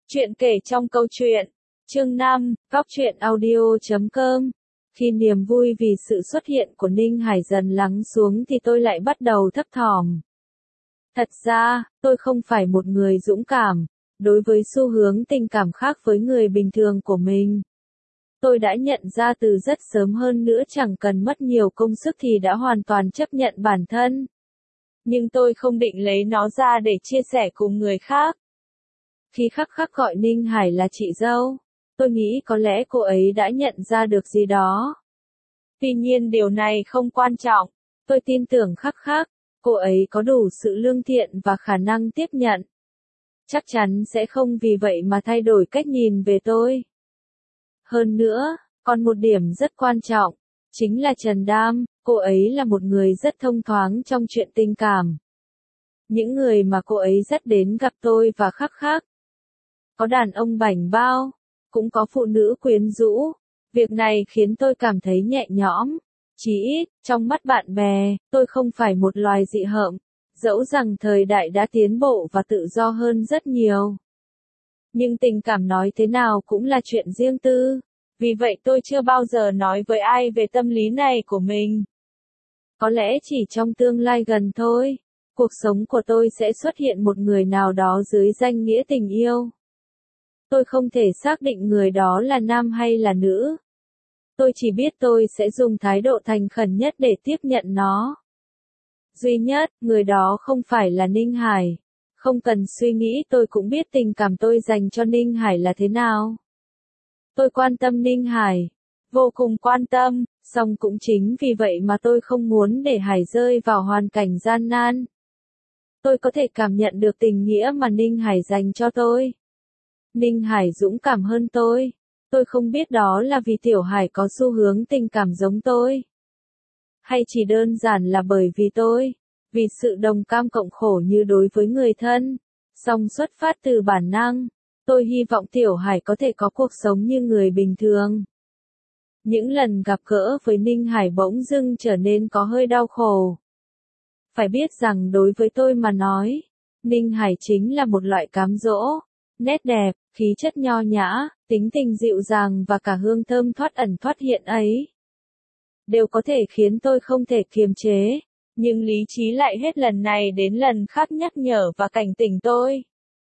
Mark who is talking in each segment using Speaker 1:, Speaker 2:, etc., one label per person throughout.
Speaker 1: Chuyện kể trong câu chuyện. Chương 5, Góc truyện audio.com. Khi niềm vui vì sự xuất hiện của Ninh Hải dần lắng xuống thì tôi lại bắt đầu thấp thỏm. Thật ra, tôi không phải một người dũng cảm, đối với xu hướng tình cảm khác với người bình thường của mình. Tôi đã nhận ra từ rất sớm, hơn nữa chẳng cần mất nhiều công sức thì đã hoàn toàn chấp nhận bản thân. Nhưng tôi không định lấy nó ra để chia sẻ cùng người khác. Khi Khắc Khắc gọi Ninh Hải là chị dâu, tôi nghĩ có lẽ cô ấy đã nhận ra được gì đó. Tuy nhiên điều này không quan trọng, tôi tin tưởng Khắc Khắc, cô ấy có đủ sự lương thiện và khả năng tiếp nhận. Chắc chắn sẽ không vì vậy mà thay đổi cách nhìn về tôi. Hơn nữa, còn một điểm rất quan trọng, chính là Trần Đam, cô ấy là một người rất thông thoáng trong chuyện tình cảm. Những người mà cô ấy dắt đến gặp tôi và Khắc Khắc, có đàn ông bảnh bao, cũng có phụ nữ quyến rũ. Việc này khiến tôi cảm thấy nhẹ nhõm. Chí ít, trong mắt bạn bè, tôi không phải một loài dị hợm, dẫu rằng thời đại đã tiến bộ và tự do hơn rất nhiều. Nhưng tình cảm nói thế nào cũng là chuyện riêng tư, vì vậy tôi chưa bao giờ nói với ai về tâm lý này của mình. Có lẽ chỉ trong tương lai gần thôi, cuộc sống của tôi sẽ xuất hiện một người nào đó dưới danh nghĩa tình yêu. Tôi không thể xác định người đó là nam hay là nữ. Tôi chỉ biết tôi sẽ dùng thái độ thành khẩn nhất để tiếp nhận nó. Duy nhất, người đó không phải là Ninh Hải. Không cần suy nghĩ, tôi cũng biết tình cảm tôi dành cho Ninh Hải là thế nào. Tôi quan tâm Ninh Hải, vô cùng quan tâm, song cũng chính vì vậy mà tôi không muốn để Hải rơi vào hoàn cảnh gian nan. Tôi có thể cảm nhận được tình nghĩa mà Ninh Hải dành cho tôi. Ninh Hải dũng cảm hơn tôi. Tôi không biết đó là vì Tiểu Hải có xu hướng tình cảm giống tôi, hay chỉ đơn giản là bởi vì tôi, vì sự đồng cam cộng khổ như đối với người thân. Song xuất phát từ bản năng, tôi hy vọng Tiểu Hải có thể có cuộc sống như người bình thường. Những lần gặp gỡ với Ninh Hải bỗng dưng trở nên có hơi đau khổ. Phải biết rằng đối với tôi mà nói, Ninh Hải chính là một loại cám dỗ. Nét đẹp, khí chất nho nhã, tính tình dịu dàng và cả hương thơm thoát ẩn thoát hiện ấy đều có thể khiến tôi không thể kiềm chế, nhưng lý trí lại hết lần này đến lần khác nhắc nhở và cảnh tỉnh tôi.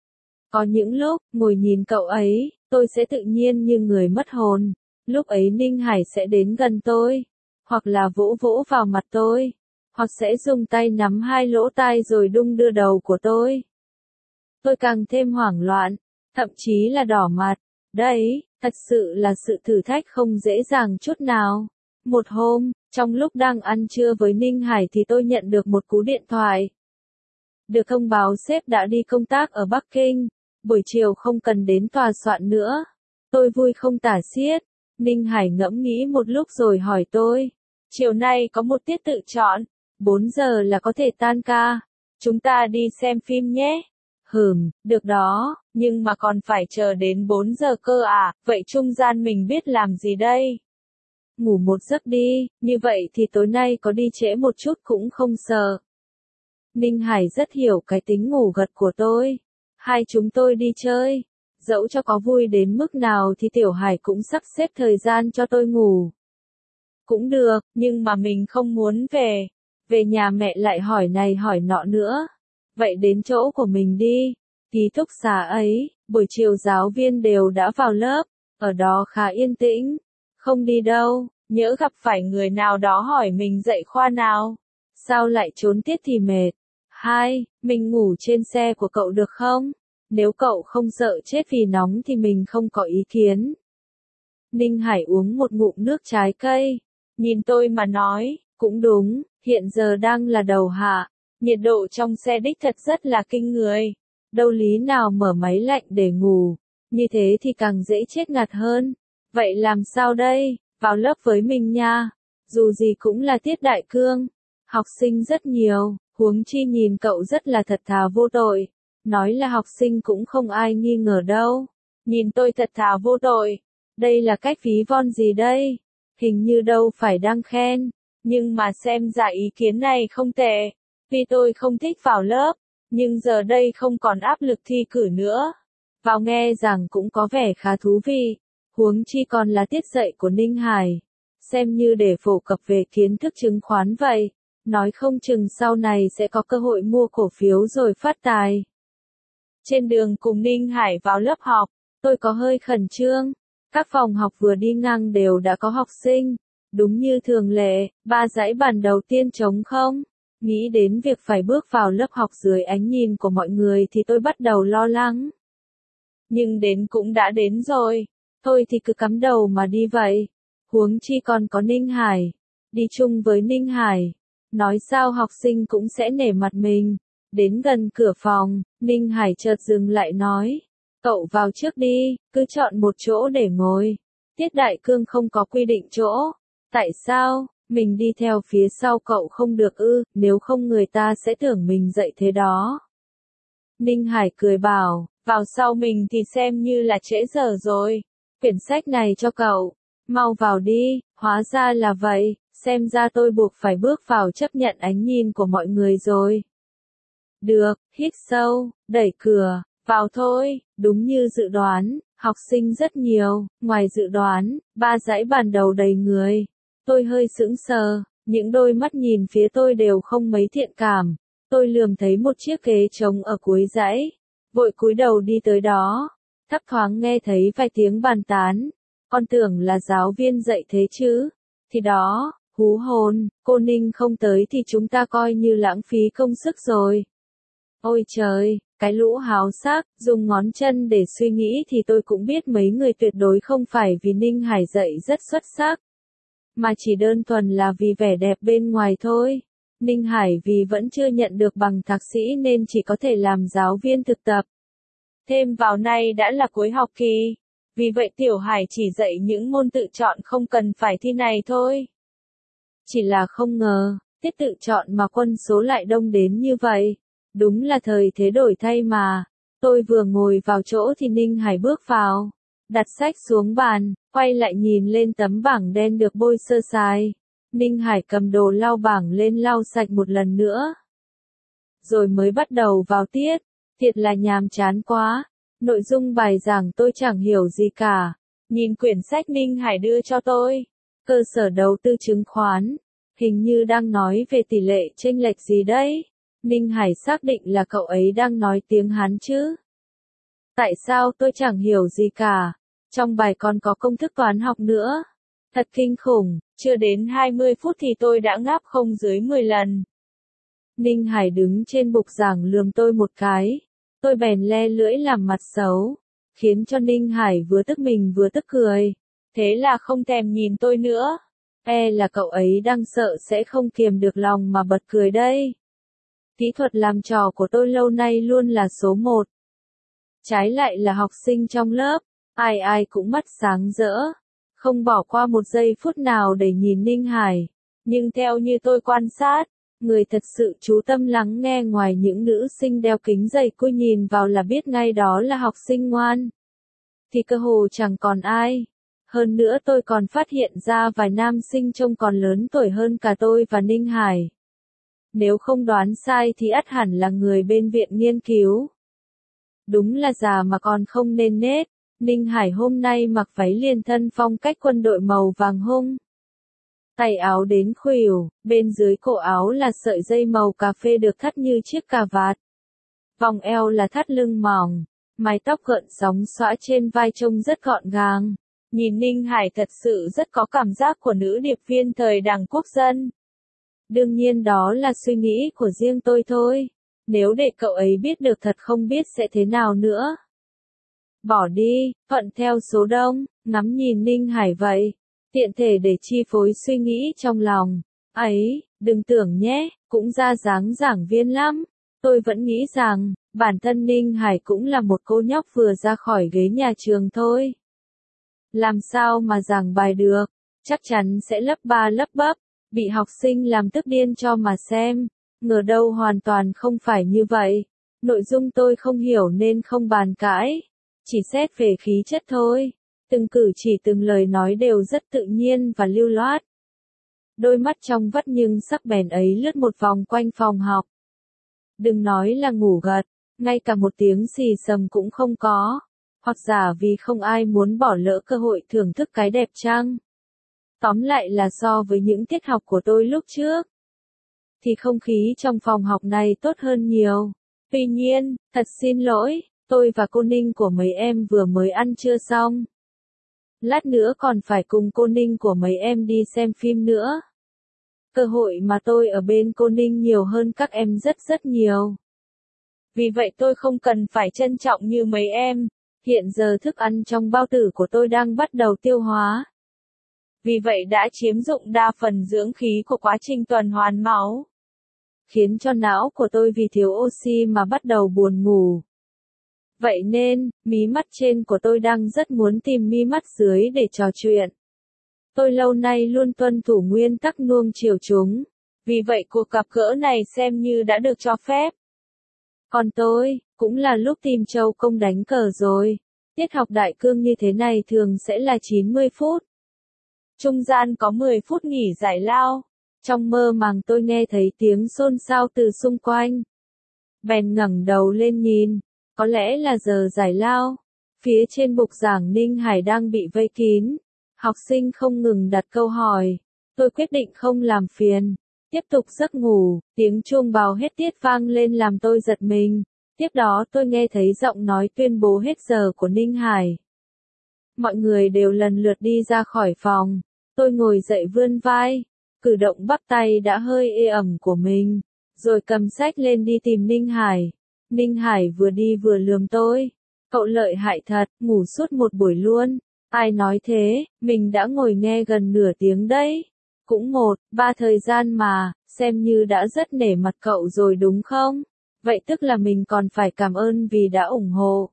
Speaker 1: Có những lúc, ngồi nhìn cậu ấy, tôi sẽ tự nhiên như người mất hồn. Lúc ấy Ninh Hải sẽ đến gần tôi, hoặc là vỗ vỗ vào mặt tôi, hoặc sẽ dùng tay nắm hai lỗ tai rồi đung đưa đầu của tôi. Tôi càng thêm hoảng loạn, thậm chí là đỏ mặt. Đấy, thật sự là sự thử thách không dễ dàng chút nào. Một hôm, trong lúc đang ăn trưa với Ninh Hải thì tôi nhận được một cú điện thoại. Được thông báo sếp đã đi công tác ở Bắc Kinh, buổi chiều không cần đến tòa soạn nữa. Tôi vui không tả xiết. Ninh Hải ngẫm nghĩ một lúc rồi hỏi tôi, chiều nay có một tiết tự chọn, 4 giờ là có thể tan ca. Chúng ta đi xem phim nhé. Được đó, nhưng mà còn phải chờ đến 4 giờ cơ à, vậy trung gian mình biết làm gì đây? Ngủ một giấc đi, như vậy thì tối nay có đi trễ một chút cũng không sợ. Ninh Hải rất hiểu cái tính ngủ gật của tôi. Hai chúng tôi đi chơi, dẫu cho có vui đến mức nào thì Tiểu Hải cũng sắp xếp thời gian cho tôi ngủ. Cũng được, nhưng mà mình không muốn về. Về nhà mẹ lại hỏi này hỏi nọ nữa. Vậy đến chỗ của mình đi. Ký túc xá ấy, buổi chiều giáo viên đều đã vào lớp, ở đó khá yên tĩnh. Không đi đâu, nhỡ gặp phải người nào đó hỏi mình dạy khoa nào. Sao lại trốn tiết thì mệt. Mình ngủ trên xe của cậu được không? Nếu cậu không sợ chết vì nóng thì mình không có ý kiến. Ninh Hải uống một ngụm nước trái cây. Nhìn tôi mà nói, cũng đúng, hiện giờ đang là đầu hạ. Nhiệt độ trong xe đích thật rất là kinh người. Đâu lý nào mở máy lạnh để ngủ. Như thế thì càng dễ chết ngạt hơn. Vậy làm sao đây? Vào lớp với mình nha. Dù gì cũng là tiết đại cương. Học sinh rất nhiều. Huống chi nhìn cậu rất là thật thà vô tội. Nói là học sinh cũng không ai nghi ngờ đâu. Nhìn tôi thật thà vô tội. Đây là cách ví von gì đây? Hình như đâu phải đang khen. Nhưng mà xem ra ý kiến này không tệ. Vì tôi không thích vào lớp, nhưng giờ đây không còn áp lực thi cử nữa. Vào nghe giảng cũng có vẻ khá thú vị, huống chi còn là tiết dạy của Ninh Hải. Xem như để phổ cập về kiến thức chứng khoán vậy, nói không chừng sau này sẽ có cơ hội mua cổ phiếu rồi phát tài. Trên đường cùng Ninh Hải vào lớp học, tôi có hơi khẩn trương. Các phòng học vừa đi ngang đều đã có học sinh. Đúng như thường lệ, 3 dãy bàn đầu tiên trống không. Nghĩ đến việc phải bước vào lớp học dưới ánh nhìn của mọi người thì tôi bắt đầu lo lắng. Nhưng đến cũng đã đến rồi. Thôi thì cứ cắm đầu mà đi vậy. Huống chi còn có Ninh Hải. Đi chung với Ninh Hải. Nói sao học sinh cũng sẽ nể mặt mình. Đến gần cửa phòng, Ninh Hải chợt dừng lại nói. Cậu vào trước đi, cứ chọn một chỗ để ngồi. Tiết Đại Cương không có quy định chỗ. Tại sao, mình đi theo phía sau cậu không được ư, nếu không người ta sẽ tưởng mình dạy thế đó. Ninh Hải cười bảo, vào sau mình thì xem như là trễ giờ rồi. Quyển sách này cho cậu, mau vào đi, hóa ra là vậy, xem ra tôi buộc phải bước vào chấp nhận ánh nhìn của mọi người rồi. Được, hít sâu, đẩy cửa, vào thôi, đúng như dự đoán, học sinh rất nhiều, ngoài dự đoán, 3 dãy bàn đầu đầy người. Tôi hơi sững sờ, những đôi mắt nhìn phía tôi đều không mấy thiện cảm. Tôi lườm thấy một chiếc ghế trống ở cuối dãy, vội cúi đầu đi tới đó, thấp thoáng nghe thấy vài tiếng bàn tán. Con tưởng là giáo viên dạy thế chứ. Thì đó, hú hồn, cô Ninh không tới thì chúng ta coi như lãng phí công sức rồi. Ôi trời, cái lũ háo sắc, dùng ngón chân để suy nghĩ thì tôi cũng biết mấy người tuyệt đối không phải vì Ninh Hải dạy rất xuất sắc, mà chỉ đơn thuần là vì vẻ đẹp bên ngoài thôi. Ninh Hải vì vẫn chưa nhận được bằng thạc sĩ nên chỉ có thể làm giáo viên thực tập. Thêm vào nay đã là cuối học kỳ, vì vậy Tiểu Hải chỉ dạy những môn tự chọn không cần phải thi này thôi. Chỉ là không ngờ, tiết tự chọn mà quân số lại đông đến như vậy. Đúng là thời thế đổi thay mà. Tôi vừa ngồi vào chỗ thì Ninh Hải bước vào, đặt sách xuống bàn, quay lại nhìn lên tấm bảng đen được bôi sơ sài. Ninh Hải cầm đồ lau bảng lên lau sạch một lần nữa. Rồi mới bắt đầu vào tiết. Thiệt là nhàm chán quá. Nội dung bài giảng tôi chẳng hiểu gì cả. Nhìn quyển sách Ninh Hải đưa cho tôi. Cơ sở đầu tư chứng khoán. Hình như đang nói về tỷ lệ chênh lệch gì đấy. Ninh Hải xác định là cậu ấy đang nói tiếng Hán chứ. Tại sao tôi chẳng hiểu gì cả. Trong bài còn có công thức toán học nữa. Thật kinh khủng, chưa đến 20 phút thì tôi đã ngáp không dưới 10 lần. Ninh Hải đứng trên bục giảng lườm tôi một cái. Tôi bèn le lưỡi làm mặt xấu, khiến cho Ninh Hải vừa tức mình vừa tức cười. Thế là không thèm nhìn tôi nữa. Là cậu ấy đang sợ sẽ không kiềm được lòng mà bật cười đây. Kỹ thuật làm trò của tôi lâu nay luôn là số 1. Trái lại là học sinh trong lớp, ai ai cũng mắt sáng rỡ, không bỏ qua một giây phút nào để nhìn Ninh Hải. Nhưng theo như tôi quan sát, người thật sự chú tâm lắng nghe ngoài những nữ sinh đeo kính dày cui nhìn vào là biết ngay đó là học sinh ngoan. Thì cơ hồ chẳng còn ai. Hơn nữa tôi còn phát hiện ra vài nam sinh trông còn lớn tuổi hơn cả tôi và Ninh Hải. Nếu không đoán sai thì ắt hẳn là người bên viện nghiên cứu. Đúng là già mà còn không nên nết. Ninh Hải hôm nay mặc váy liền thân phong cách quân đội màu vàng hung. Tay áo đến khuỷu, bên dưới cổ áo là sợi dây màu cà phê được thắt như chiếc cà vạt. Vòng eo là thắt lưng mỏng, mái tóc gợn sóng xõa trên vai trông rất gọn gàng. Nhìn Ninh Hải thật sự rất có cảm giác của nữ điệp viên thời Đảng Quốc dân. Đương nhiên đó là suy nghĩ của riêng tôi thôi. Nếu để cậu ấy biết được thật không biết sẽ thế nào nữa. Bỏ đi, thuận theo số đông, ngắm nhìn Ninh Hải vậy. Tiện thể để chi phối suy nghĩ trong lòng. Ấy, đừng tưởng nhé, cũng ra dáng giảng viên lắm. Tôi vẫn nghĩ rằng, bản thân Ninh Hải cũng là một cô nhóc vừa ra khỏi ghế nhà trường thôi. Làm sao mà giảng bài được, chắc chắn sẽ lấp ba lấp bấp, bị học sinh làm tức điên cho mà xem. Ngờ đâu hoàn toàn không phải như vậy. Nội dung tôi không hiểu nên không bàn cãi. Chỉ xét về khí chất thôi. Từng cử chỉ từng lời nói đều rất tự nhiên và lưu loát. Đôi mắt trong vắt nhưng sắc bén ấy lướt một vòng quanh phòng học. Đừng nói là ngủ gật, ngay cả một tiếng xì xầm cũng không có. hoặc giả vì không ai muốn bỏ lỡ cơ hội thưởng thức cái đẹp chăng? Tóm lại là so với những tiết học của tôi lúc trước, thì không khí trong phòng học này tốt hơn nhiều. Tuy nhiên, thật xin lỗi, tôi và cô Ninh của mấy em vừa mới ăn trưa xong. Lát nữa còn phải cùng cô Ninh của mấy em đi xem phim nữa. Cơ hội mà tôi ở bên cô Ninh nhiều hơn các em rất rất nhiều. Vì vậy tôi không cần phải trân trọng như mấy em. Hiện giờ thức ăn trong bao tử của tôi đang bắt đầu tiêu hóa. Vì vậy đã chiếm dụng đa phần dưỡng khí của quá trình tuần hoàn máu, khiến cho não của tôi vì thiếu oxy mà bắt đầu buồn ngủ. Vậy nên, mí mắt trên của tôi đang rất muốn tìm mí mắt dưới để trò chuyện. Tôi lâu nay luôn tuân thủ nguyên tắc nuông chiều chúng. Vì vậy cuộc gặp gỡ này xem như đã được cho phép. Còn tôi, cũng là lúc tìm Châu Công đánh cờ rồi. Tiết học đại cương như thế này thường sẽ là 90 phút. Trung gian có 10 phút nghỉ giải lao. Trong mơ màng tôi nghe thấy tiếng xôn xao từ xung quanh. Bèn ngẩng đầu lên nhìn. Có lẽ là giờ giải lao. Phía trên bục giảng Ninh Hải đang bị vây kín. Học sinh không ngừng đặt câu hỏi. Tôi quyết định không làm phiền. Tiếp tục giấc ngủ, tiếng chuông báo hết tiết vang lên làm tôi giật mình. Tiếp đó tôi nghe thấy giọng nói tuyên bố hết giờ của Ninh Hải. Mọi người đều lần lượt đi ra khỏi phòng. Tôi ngồi dậy vươn vai, cử động bắp tay đã hơi ê ẩm của mình, rồi cầm sách lên đi tìm Ninh Hải. Ninh Hải vừa đi vừa lườm tôi. Cậu lợi hại thật, ngủ suốt một buổi luôn. Ai nói thế, mình đã ngồi nghe gần nửa tiếng đấy. Cũng 1-3 thời gian mà, xem như đã rất nể mặt cậu rồi đúng không? Vậy tức là mình còn phải cảm ơn vì đã ủng hộ.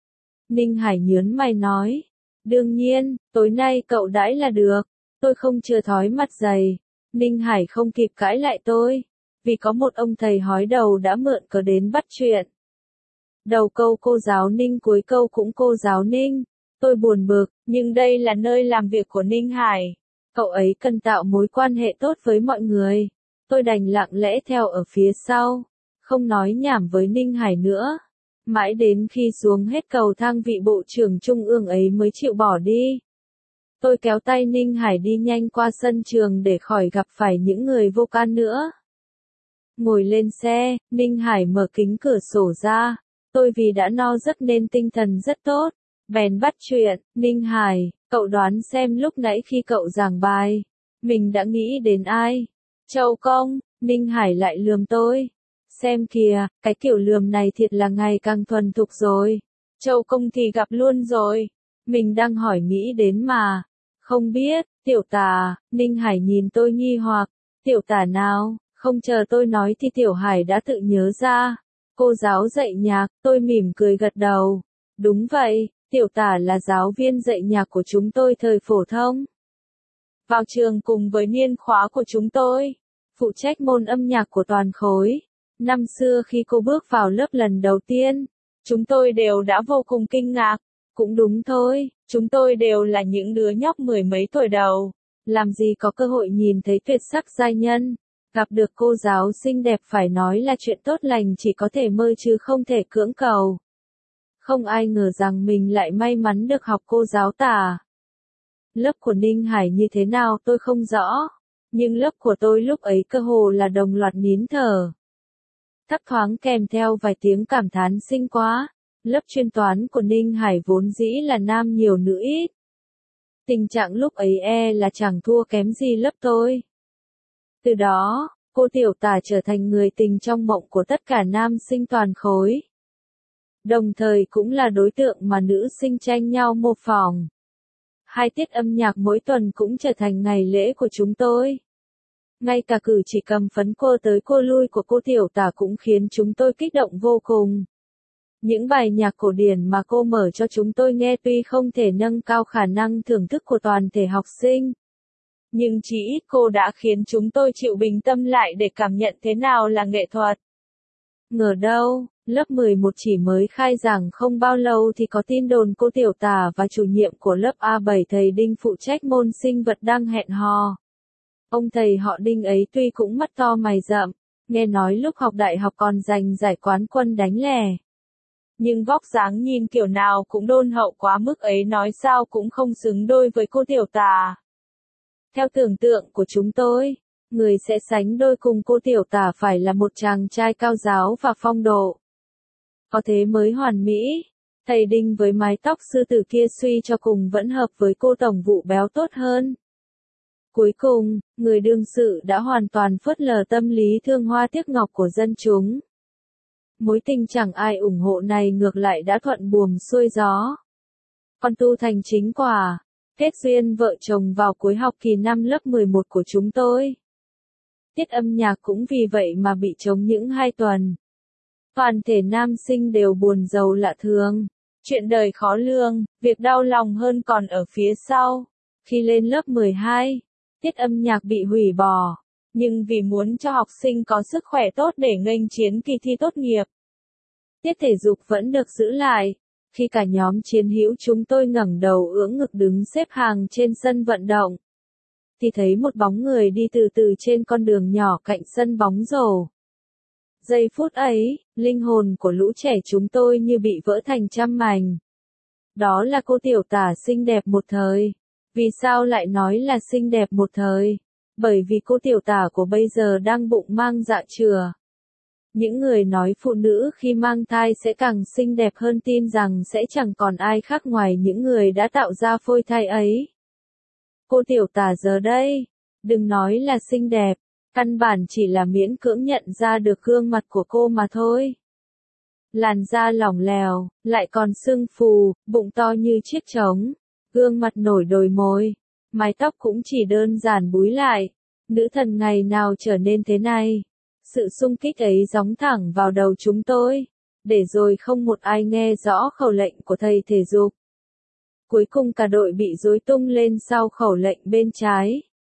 Speaker 1: Ninh Hải nhớn mày nói. Đương nhiên, tối nay cậu đãi là được. Tôi không chưa thói mặt dày. Ninh Hải không kịp cãi lại tôi. Vì có một ông thầy hói đầu đã mượn cớ đến bắt chuyện. Đầu câu cô giáo Ninh, cuối câu cũng cô giáo Ninh. Tôi buồn bực, nhưng đây là nơi làm việc của Ninh Hải. Cậu ấy cần tạo mối quan hệ tốt với mọi người. Tôi đành lặng lẽ theo ở phía sau, không nói nhảm với Ninh Hải nữa. Mãi đến khi xuống hết cầu thang vị bộ trưởng trung ương ấy mới chịu bỏ đi. Tôi kéo tay Ninh Hải đi nhanh qua sân trường để khỏi gặp phải những người vô can nữa. Ngồi lên xe, Ninh Hải mở kính cửa sổ ra. Tôi vì đã no giấc nên tinh thần rất tốt. Bèn bắt chuyện, Ninh Hải, cậu đoán xem lúc nãy khi cậu giảng bài, mình đã nghĩ đến ai? Châu Công, Ninh Hải lại lườm tôi. Xem kìa, cái kiểu lườm này thiệt là ngày càng thuần thục rồi. Châu Công thì gặp luôn rồi. Mình đang hỏi nghĩ đến mà. Không biết, tiểu tả, Ninh Hải nhìn tôi nghi hoặc. Tiểu tả nào, không chờ tôi nói thì tiểu Hải đã tự nhớ ra. Cô giáo dạy nhạc, tôi mỉm cười gật đầu. Đúng vậy. Tiểu tả là giáo viên dạy nhạc của chúng tôi thời phổ thông. Vào trường cùng với niên khóa của chúng tôi, phụ trách môn âm nhạc của toàn khối. Năm xưa khi cô bước vào lớp lần đầu tiên, chúng tôi đều đã vô cùng kinh ngạc. Cũng đúng thôi, chúng tôi đều là những đứa nhóc mười mấy tuổi đầu. Làm gì có cơ hội nhìn thấy tuyệt sắc giai nhân. Gặp được cô giáo xinh đẹp phải nói là chuyện tốt lành, chỉ có thể mơ chứ không thể cưỡng cầu. Không ai ngờ rằng mình lại may mắn được học cô giáo tả. Lớp của Ninh Hải như thế nào tôi không rõ, nhưng lớp của tôi lúc ấy cơ hồ là đồng loạt nín thở. Thấp thoáng kèm theo vài tiếng cảm thán xinh quá. Lớp chuyên toán của Ninh Hải vốn dĩ là nam nhiều nữ ít. Tình trạng lúc ấy là chẳng thua kém gì lớp tôi. Từ đó, cô tiểu tả trở thành người tình trong mộng của tất cả nam sinh toàn khối. Đồng thời cũng là đối tượng mà nữ sinh tranh nhau mô phỏng. 2 tiết âm nhạc mỗi tuần cũng trở thành ngày lễ của chúng tôi. Ngay cả cử chỉ cầm phấn cô tới cô lui của cô tiểu tả cũng khiến chúng tôi kích động vô cùng. Những bài nhạc cổ điển mà cô mở cho chúng tôi nghe tuy không thể nâng cao khả năng thưởng thức của toàn thể học sinh, nhưng chỉ ít cô đã khiến chúng tôi chịu bình tâm lại để cảm nhận thế nào là nghệ thuật. Ngờ đâu, lớp 11 chỉ mới khai giảng không bao lâu thì có tin đồn cô tiểu tả và chủ nhiệm của lớp A7 thầy Đinh phụ trách môn sinh vật đang hẹn hò. Ông thầy họ Đinh ấy tuy cũng mắt to mày rậm, nghe nói lúc học đại học còn giành giải quán quân đánh lẻ. Nhưng vóc dáng nhìn kiểu nào cũng đôn hậu quá mức ấy, nói sao cũng không xứng đôi với cô tiểu tả. Theo tưởng tượng của chúng tôi, người sẽ sánh đôi cùng cô tiểu tả phải là một chàng trai cao giáo và phong độ. Có thế mới hoàn mỹ. Thầy Đinh với mái tóc sư tử kia suy cho cùng vẫn hợp với cô tổng vụ béo tốt hơn. Cuối cùng, người đương sự đã hoàn toàn phớt lờ tâm lý thương hoa tiếc ngọc của dân chúng. Mối tình chẳng ai ủng hộ này ngược lại đã thuận buồm xuôi gió. Con tu thành chính quả. Kết duyên vợ chồng vào cuối học kỳ 5 lớp 11 của chúng tôi. Tiết âm nhạc cũng vì vậy mà bị trống những 2 tuần. Toàn thể nam sinh đều buồn rầu lạ thường. Chuyện đời khó lường, việc đau lòng hơn còn ở phía sau. Khi lên lớp 12, tiết âm nhạc bị hủy bỏ. Nhưng vì muốn cho học sinh có sức khỏe tốt để nghênh chiến kỳ thi tốt nghiệp, tiết thể dục vẫn được giữ lại. Khi cả nhóm chiến hữu chúng tôi ngẩng đầu ưỡn ngực đứng xếp hàng trên sân vận động, thì thấy một bóng người đi từ từ trên con đường nhỏ cạnh sân bóng rổ. Giây phút ấy, linh hồn của lũ trẻ chúng tôi như bị vỡ thành trăm mảnh. Đó là cô tiểu tả xinh đẹp một thời. Vì sao lại nói là xinh đẹp một thời? Bởi vì cô tiểu tả của bây giờ đang bụng mang dạ chửa. Những người nói phụ nữ khi mang thai sẽ càng xinh đẹp hơn tin rằng sẽ chẳng còn ai khác ngoài những người đã tạo ra phôi thai ấy. Cô tiểu tả giờ đây, đừng nói là xinh đẹp, căn bản chỉ là miễn cưỡng nhận ra được gương mặt của cô mà thôi. Làn da lỏng lẻo, lại còn sưng phù, bụng to như chiếc trống, gương mặt nổi đồi môi, mái tóc cũng chỉ đơn giản búi lại. Nữ thần ngày nào trở nên thế này? Sự xung kích ấy gióng thẳng vào đầu chúng tôi, để rồi không một ai nghe rõ khẩu lệnh của thầy thể dục. Cuối cùng cả đội bị rối tung lên sau khẩu lệnh bên trái.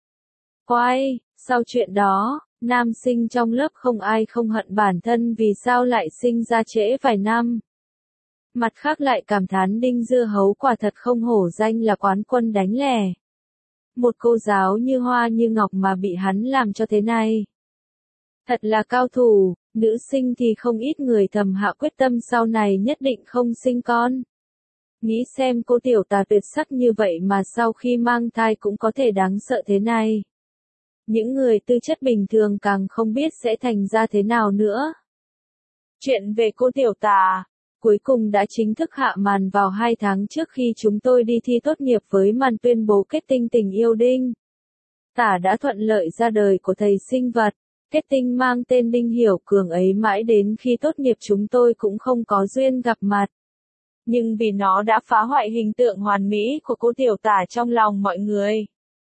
Speaker 1: Quay, sau chuyện đó, nam sinh trong lớp không ai không hận bản thân vì sao lại sinh ra trễ vài năm. Mặt khác lại cảm thán Đinh Dưa Hấu quả thật không hổ danh là quán quân đánh lẻ. Một cô giáo như hoa như ngọc mà bị hắn làm cho thế này. Thật là cao thủ, nữ sinh thì không ít người thầm hạ quyết tâm sau này nhất định không sinh con. Nghĩ xem cô tiểu tả tuyệt sắc như vậy mà sau khi mang thai cũng có thể đáng sợ thế này. Những người tư chất bình thường càng không biết sẽ thành ra thế nào nữa. Chuyện về cô tiểu tả, cuối cùng đã chính thức hạ màn vào 2 tháng trước khi chúng tôi đi thi tốt nghiệp với màn tuyên bố kết tinh tình yêu Đinh. Tả đã thuận lợi ra đời của thầy sinh vật. Kết tinh mang tên Đinh Hiểu Cường ấy mãi đến khi tốt nghiệp chúng tôi cũng không có duyên gặp mặt. Nhưng vì nó đã phá hoại hình tượng hoàn mỹ của cô tiểu tả trong lòng mọi người,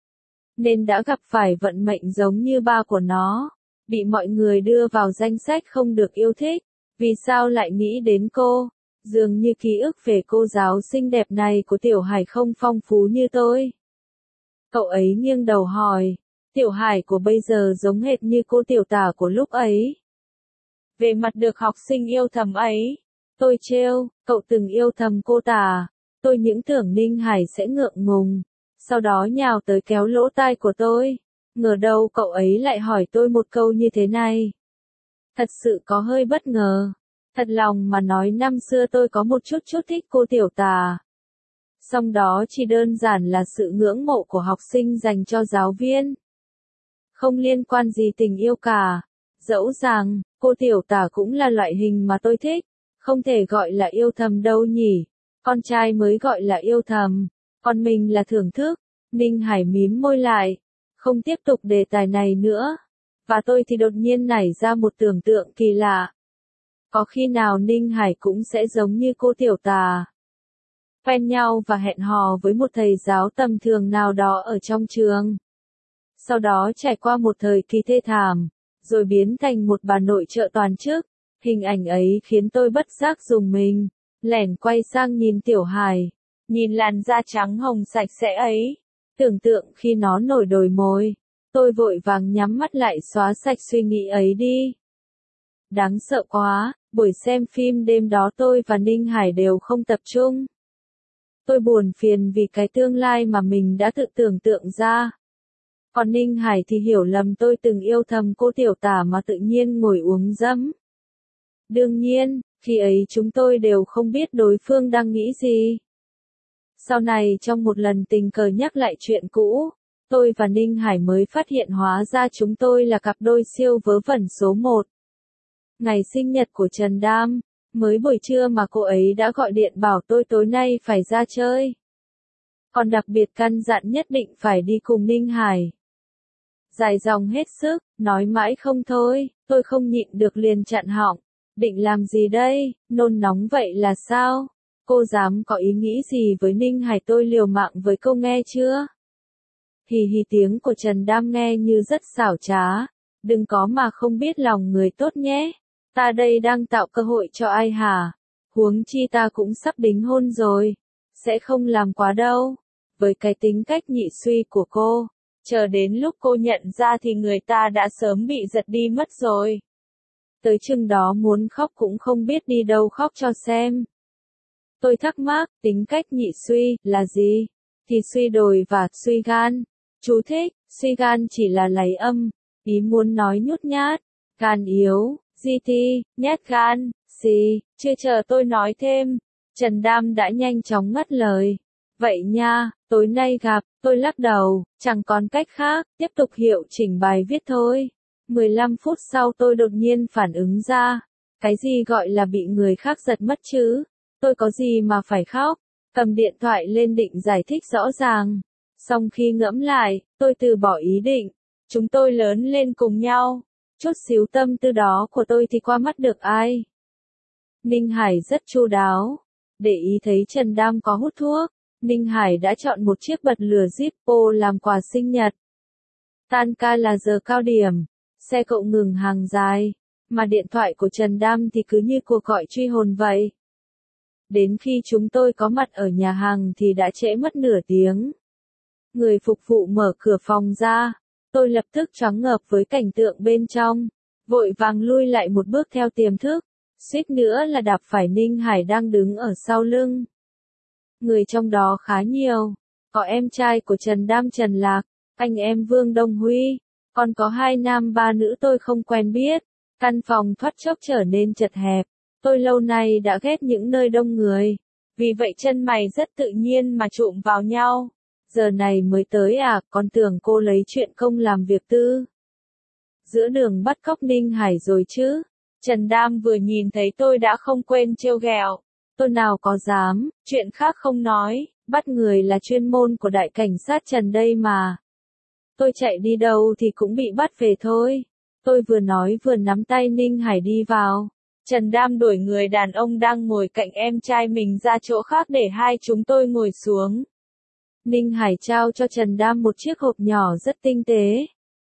Speaker 1: nên đã gặp phải vận mệnh giống như ba của nó, bị mọi người đưa vào danh sách không được yêu thích. Vì sao lại nghĩ đến cô? Dường như ký ức về cô giáo xinh đẹp này của Tiểu Hải không phong phú như tôi. Cậu ấy nghiêng đầu hỏi. Tiểu Hải của bây giờ giống hệt như cô tiểu tả của lúc ấy. Về mặt được học sinh yêu thầm ấy, tôi trêu, cậu từng yêu thầm cô tả. Tôi những tưởng Ninh Hải sẽ ngượng ngùng, sau đó nhào tới kéo lỗ tai của tôi. Ngờ đâu cậu ấy lại hỏi tôi một câu như thế này. Thật sự có hơi bất ngờ. Thật lòng mà nói năm xưa tôi có một chút thích cô tiểu tả. Song đó chỉ đơn giản là sự ngưỡng mộ của học sinh dành cho giáo viên. Không liên quan gì tình yêu cả. Dẫu rằng, cô tiểu tả cũng là loại hình mà tôi thích. Không thể gọi là yêu thầm đâu nhỉ. Con trai mới gọi là yêu thầm. Còn mình là thưởng thức. Ninh Hải mím môi lại. Không tiếp tục đề tài này nữa. Và tôi thì đột nhiên nảy ra một tưởng tượng kỳ lạ. Có khi nào Ninh Hải cũng sẽ giống như cô tiểu tả, quen nhau và hẹn hò với một thầy giáo tầm thường nào đó ở trong trường. Sau đó trải qua một thời kỳ thê thảm, rồi biến thành một bà nội trợ toàn chức. Hình ảnh ấy khiến tôi bất giác rùng mình, lẻn quay sang nhìn Tiểu Hải, nhìn làn da trắng hồng sạch sẽ ấy, tưởng tượng khi nó nổi đồi môi. Tôi vội vàng nhắm mắt lại xóa sạch suy nghĩ ấy đi. Đáng sợ quá, buổi xem phim đêm đó tôi và Ninh Hải đều không tập trung. Tôi buồn phiền vì cái tương lai mà mình đã tự tưởng tượng ra. Còn Ninh Hải thì hiểu lầm tôi từng yêu thầm cô tiểu tả mà tự nhiên ngồi uống dẫm. Đương nhiên, Khi ấy chúng tôi đều không biết đối phương đang nghĩ gì. Sau này trong một lần tình cờ nhắc lại chuyện cũ, tôi và Ninh Hải mới phát hiện hóa ra chúng tôi là cặp đôi siêu vớ vẩn số 1. Ngày sinh nhật của Trần Đam, mới buổi trưa mà cô ấy đã gọi điện bảo tôi tối nay phải ra chơi. Còn đặc biệt căn dặn nhất định phải đi cùng Ninh Hải. Dài dòng hết sức, nói mãi không thôi, tôi không nhịn được liền chặn họng. Định làm gì đây, nôn nóng vậy là sao? Cô dám có ý nghĩ gì với Ninh Hải, tôi liều mạng với cô nghe chưa? Hì hì, tiếng của Trần Đam nghe như rất xảo trá. Đừng có mà không biết lòng người tốt nhé. Ta đây đang tạo cơ hội cho ai hả? Huống chi ta cũng sắp đính hôn rồi. Sẽ không làm quá đâu. Với cái tính cách nhị suy của cô, chờ đến lúc cô nhận ra thì người ta đã sớm bị giật đi mất rồi. Tới chừng đó muốn khóc cũng không biết đi đâu khóc cho xem. Tôi thắc mắc, tính cách nhị suy là gì? Thì suy đồi và suy gan. Chú thích, suy gan chỉ là lấy âm, ý muốn nói nhút nhát, gan yếu, GT, nhát gan, xì, chưa chờ tôi nói thêm. Trần Đam đã nhanh chóng ngắt lời. Vậy nha, tối nay gặp, tôi lắc đầu, chẳng còn cách khác, tiếp tục hiệu chỉnh bài viết thôi. 15 phút sau tôi đột nhiên phản ứng ra. Cái gì gọi là bị người khác giật mất chứ? Tôi có gì mà phải khóc? Cầm điện thoại lên định giải thích rõ ràng. Xong khi ngẫm lại, tôi từ bỏ ý định. Chúng tôi lớn lên cùng nhau. Chút xíu tâm tư đó của tôi thì qua mắt được ai? Ninh Hải rất chu đáo. Để ý thấy Trần Đam có hút thuốc, Ninh Hải đã chọn một chiếc bật lửa Zippo làm quà sinh nhật. Tan ca là giờ cao điểm, xe cộ ngừng hàng dài, mà điện thoại của Trần Đam thì cứ như cuộc gọi truy hồn vậy. Đến khi chúng tôi có mặt ở nhà hàng thì đã trễ mất nửa tiếng. Người phục vụ mở cửa phòng ra, tôi lập tức choáng ngợp với cảnh tượng bên trong, vội vàng lui lại một bước theo tiềm thức, suýt nữa là đạp phải Ninh Hải đang đứng ở sau lưng. Người trong đó khá nhiều, có em trai của Trần Đam Trần Lạc, anh em Vương Đông Huy, còn có 2 nam 3 nữ tôi không quen biết. Căn phòng thoát chốc trở nên chật hẹp. Tôi lâu nay đã ghét những nơi đông người, vì vậy chân mày rất tự nhiên mà chụm vào nhau. Giờ này mới tới à, con tưởng cô lấy chuyện công làm việc tư. Giữa đường bắt cóc Ninh Hải rồi chứ? Trần Đam vừa nhìn thấy tôi đã không quên trêu ghẹo. Tôi nào có dám, chuyện khác không nói, bắt người là chuyên môn của đại cảnh sát Trần đây mà. Tôi chạy đi đâu thì cũng bị bắt về thôi. Tôi vừa nói vừa nắm tay Ninh Hải đi vào. Trần Đam đuổi người đàn ông đang ngồi cạnh em trai mình ra chỗ khác để hai chúng tôi ngồi xuống. Ninh Hải trao cho Trần Đam một chiếc hộp nhỏ rất tinh tế.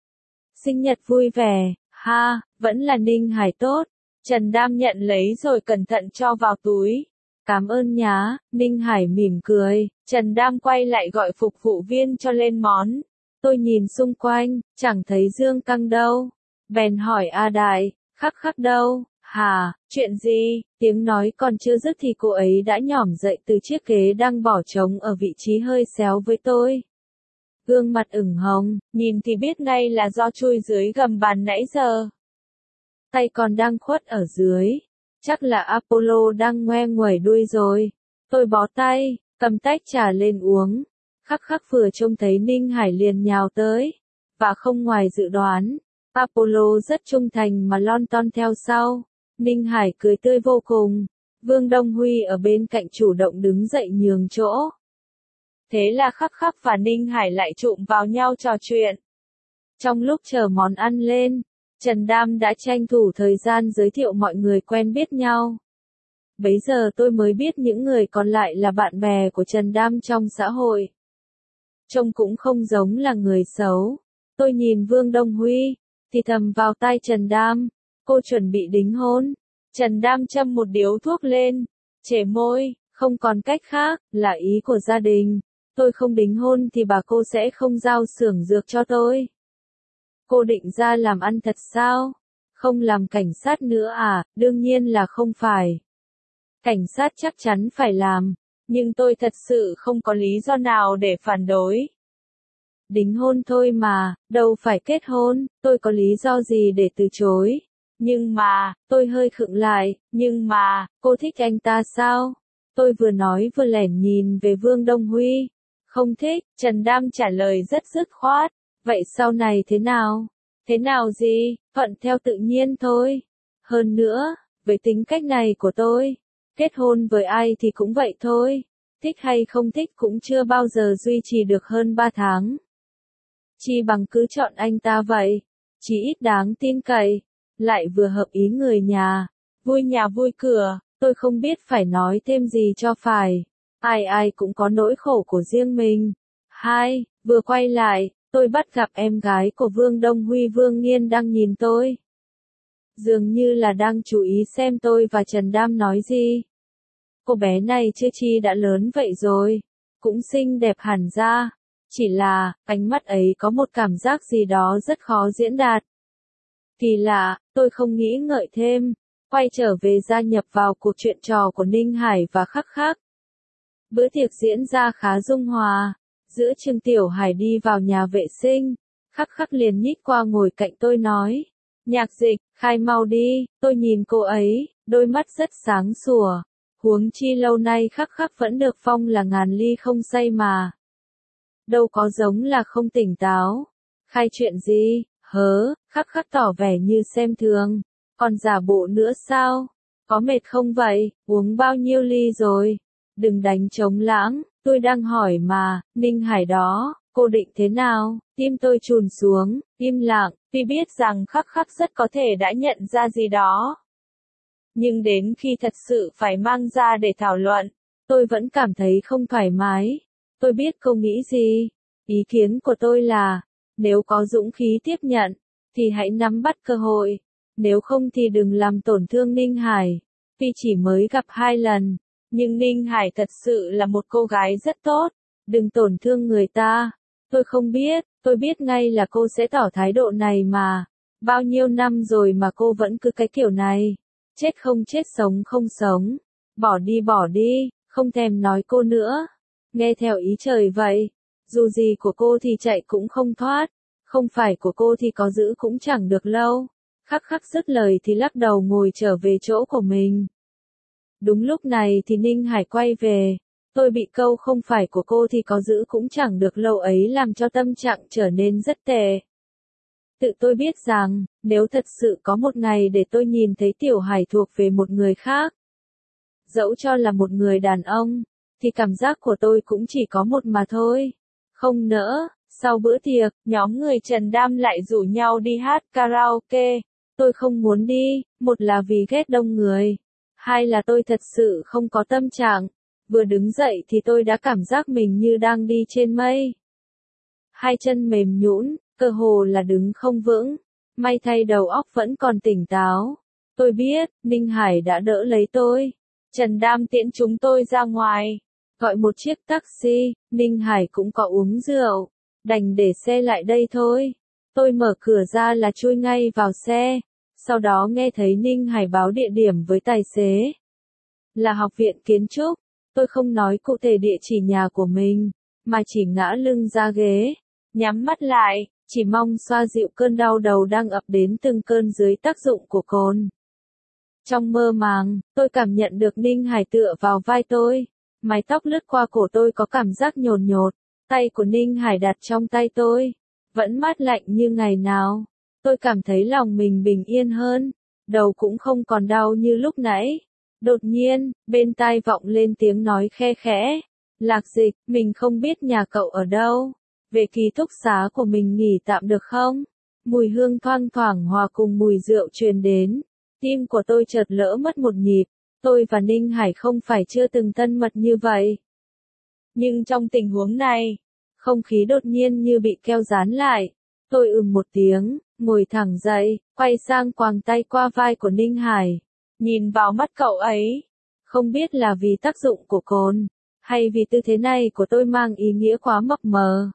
Speaker 1: Sinh nhật vui vẻ, ha, vẫn là Ninh Hải tốt. Trần Đam nhận lấy rồi cẩn thận cho vào túi. Cảm ơn nhá, Ninh Hải mỉm cười. Trần Đam quay lại gọi phục vụ viên cho lên món. Tôi nhìn xung quanh, chẳng thấy Dương Căng đâu. Bèn hỏi A Đại, khắc khắc đâu? Hả, chuyện gì? Tiếng nói còn chưa dứt thì cô ấy đã nhỏm dậy từ chiếc ghế đang bỏ trống ở vị trí hơi xéo với tôi. Gương mặt ửng hồng, nhìn thì biết ngay là do chui dưới gầm bàn nãy giờ. Tay còn đang khuất ở dưới. Chắc là Apollo đang ngoe nguẩy đuôi rồi. Tôi bó tay, cầm tách trà lên uống. Khắc khắc vừa trông thấy Ninh Hải liền nhào tới. Và không ngoài dự đoán, Apollo rất trung thành mà lon ton theo sau. Ninh Hải cười tươi vô cùng. Vương Đông Huy ở bên cạnh chủ động đứng dậy nhường chỗ. Thế là khắc khắc và Ninh Hải lại chụm vào nhau trò chuyện. Trong lúc chờ món ăn lên, Trần Đam đã tranh thủ thời gian giới thiệu mọi người quen biết nhau. Bấy giờ tôi mới biết những người còn lại là bạn bè của Trần Đam trong xã hội. Trông cũng không giống là người xấu. Tôi nhìn Vương Đông Huy, thì thầm vào tai Trần Đam, cô chuẩn bị đính hôn. Trần Đam châm một điếu thuốc lên, chẻ môi, không còn cách khác, là ý của gia đình. Tôi không đính hôn thì bà cô sẽ không giao xưởng dược cho tôi. Cô định ra làm ăn thật sao? Không làm cảnh sát nữa à? Đương nhiên là không phải. Cảnh sát chắc chắn phải làm, nhưng tôi thật sự không có lý do nào để phản đối. Đính hôn thôi mà, đâu phải kết hôn, tôi có lý do gì để từ chối. Nhưng mà, tôi hơi khựng lại, nhưng mà, cô thích anh ta sao? Tôi vừa nói vừa lẻn nhìn về Vương Đông Huy. Không thích, Trần Đam trả lời rất dứt khoát. Vậy sau này thế nào? Thế nào gì? Thuận theo tự nhiên thôi. Hơn nữa, với tính cách này của tôi, kết hôn với ai thì cũng vậy thôi. Thích hay không thích cũng chưa bao giờ duy trì được hơn 3 tháng. Chi bằng cứ chọn anh ta vậy. Chỉ ít đáng tin cậy, lại vừa hợp ý người nhà vui cửa, tôi không biết phải nói thêm gì cho phải. Ai ai cũng có nỗi khổ của riêng mình. Vừa quay lại, tôi bắt gặp em gái của Vương Đông Huy Vương Nghiên đang nhìn tôi. Dường như là đang chú ý xem tôi và Trần Đam nói gì. Cô bé này chưa chi đã lớn vậy rồi, cũng xinh đẹp hẳn ra. Chỉ là, ánh mắt ấy có một cảm giác gì đó rất khó diễn đạt. Kỳ lạ, tôi không nghĩ ngợi thêm, quay trở về gia nhập vào cuộc chuyện trò của Ninh Hải và Khắc Khắc. Bữa tiệc diễn ra khá dung hòa, giữa Trương Tiểu Hải đi vào nhà vệ sinh, Khắc Khắc liền nhích qua ngồi cạnh tôi nói, Nhạc Dịch, khai mau đi, tôi nhìn cô ấy, đôi mắt rất sáng sủa, huống chi lâu nay Khắc Khắc vẫn được phong là ngàn ly không say mà. Đâu có giống là không tỉnh táo. Khai chuyện gì? Khắc Khắc tỏ vẻ như xem thường. Còn giả bộ nữa sao? Có mệt không vậy? Uống bao nhiêu ly rồi? Đừng đánh trống lãng, tôi đang hỏi mà, Ninh Hải đó, cô định thế nào? Tim tôi chùn xuống, im lặng, vì biết rằng Khắc Khắc rất có thể đã nhận ra gì đó. Nhưng đến khi thật sự phải mang ra để thảo luận, tôi vẫn cảm thấy không thoải mái. Tôi biết cô nghĩ gì. Ý kiến của tôi là, nếu có dũng khí tiếp nhận, thì hãy nắm bắt cơ hội. Nếu không thì đừng làm tổn thương Ninh Hải. Tuy chỉ mới gặp 2 lần, nhưng Ninh Hải thật sự là một cô gái rất tốt. Đừng tổn thương người ta. Tôi biết ngay là cô sẽ tỏ thái độ này mà. Bao nhiêu năm rồi mà cô vẫn cứ cái kiểu này. Chết không chết sống không sống. Bỏ đi, không thèm nói cô nữa. Nghe theo ý trời vậy. Dù gì của cô thì chạy cũng không thoát. Không phải của cô thì có giữ cũng chẳng được lâu. Khắc Khắc dứt lời thì lắc đầu ngồi trở về chỗ của mình. Đúng lúc này thì Ninh Hải quay về. Tôi bị câu không phải của cô thì có giữ cũng chẳng được lâu ấy làm cho tâm trạng trở nên rất tệ. Tự tôi biết rằng, nếu thật sự có một ngày để tôi nhìn thấy Tiểu Hải thuộc về một người khác, dẫu cho là một người đàn ông, thì cảm giác của tôi cũng chỉ có một mà thôi. Không nỡ, sau bữa tiệc, nhóm người Trần Đam lại rủ nhau đi hát karaoke. Tôi không muốn đi, một là vì ghét đông người, hai là tôi thật sự không có tâm trạng. Vừa đứng dậy thì tôi đã cảm giác mình như đang đi trên mây. Hai chân mềm nhũn, cơ hồ là đứng không vững. May thay đầu óc vẫn còn tỉnh táo. Tôi biết, Ninh Hải đã đỡ lấy tôi. Trần Đam tiễn chúng tôi ra ngoài. Gọi một chiếc taxi, Ninh Hải cũng có uống rượu. Đành để xe lại đây thôi. Tôi mở cửa ra là chui ngay vào xe. Sau đó nghe thấy Ninh Hải báo địa điểm với tài xế. Là học viện kiến trúc. Tôi không nói cụ thể địa chỉ nhà của mình, mà chỉ ngã lưng ra ghế, nhắm mắt lại, chỉ mong xoa dịu cơn đau đầu đang ập đến từng cơn dưới tác dụng của cồn. Trong mơ màng, tôi cảm nhận được Ninh Hải tựa vào vai tôi, mái tóc lướt qua cổ tôi có cảm giác nhồn nhột, tay của Ninh Hải đặt trong tay tôi, vẫn mát lạnh như ngày nào. Tôi cảm thấy lòng mình bình yên hơn, đầu cũng không còn đau như lúc nãy. Đột nhiên, bên tai vọng lên tiếng nói khe khẽ. Lạc Dịch, mình không biết nhà cậu ở đâu. Về ký túc xá của mình nghỉ tạm được không? Mùi hương thoang thoảng hòa cùng mùi rượu truyền đến. Tim của tôi chợt lỡ mất một nhịp. Tôi và Ninh Hải không phải chưa từng thân mật như vậy. Nhưng trong tình huống này, không khí đột nhiên như bị keo dán lại. Tôi một tiếng, ngồi thẳng dậy, quay sang quàng tay qua vai của Ninh Hải. Nhìn vào mắt cậu ấy, không biết là vì tác dụng của cồn, hay vì tư thế này của tôi mang ý nghĩa quá mập mờ.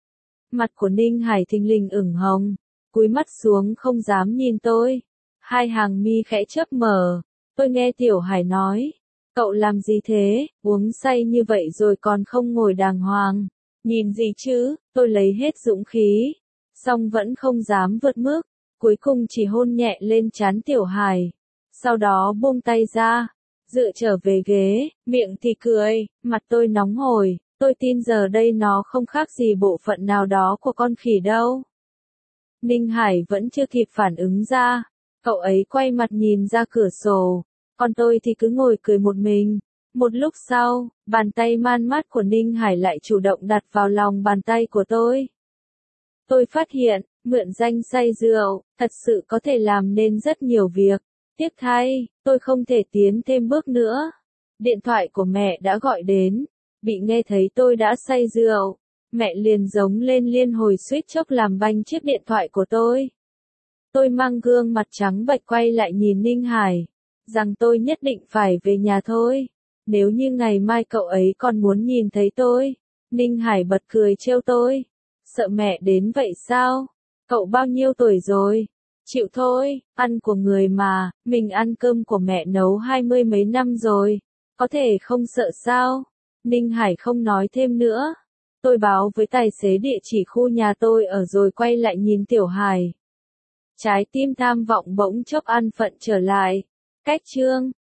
Speaker 1: Mặt của Ninh Hải thình lình ửng hồng, cúi mắt xuống không dám nhìn tôi. Hai hàng mi khẽ chớp mở, tôi nghe Tiểu Hải nói, cậu làm gì thế, uống say như vậy rồi còn không ngồi đàng hoàng. Nhìn gì chứ, tôi lấy hết dũng khí, song vẫn không dám vượt mức. cuối cùng chỉ hôn nhẹ lên trán Tiểu Hải. Sau đó buông tay ra, dựa trở về ghế, miệng thì cười, mặt tôi nóng hổi, tôi tin giờ đây nó không khác gì bộ phận nào đó của con khỉ đâu. Ninh Hải vẫn chưa kịp phản ứng ra, cậu ấy quay mặt nhìn ra cửa sổ, còn tôi thì cứ ngồi cười một mình. Một lúc sau, bàn tay man mát của Ninh Hải lại chủ động đặt vào lòng bàn tay của tôi. Tôi phát hiện, mượn danh say rượu, thật sự có thể làm nên rất nhiều việc. Tiếc thay, tôi không thể tiến thêm bước nữa. Điện thoại của mẹ đã gọi đến, bị nghe thấy tôi đã say rượu. Mẹ liền giống lên liên hồi suýt chốc làm banh chiếc điện thoại của tôi. Tôi mang gương mặt trắng bệch quay lại nhìn Ninh Hải, rằng tôi nhất định phải về nhà thôi. Nếu như ngày mai cậu ấy còn muốn nhìn thấy tôi. Ninh Hải bật cười trêu tôi. Sợ mẹ đến vậy sao? Cậu bao nhiêu tuổi rồi? Chịu thôi, ăn của người mà, mình ăn cơm của mẹ nấu 20 mấy năm rồi. Có thể không sợ sao? Ninh Hải không nói thêm nữa. Tôi báo với tài xế địa chỉ khu nhà tôi ở rồi quay lại nhìn Tiểu Hải. Trái tim tham vọng bỗng chốc an phận trở lại. Cách chương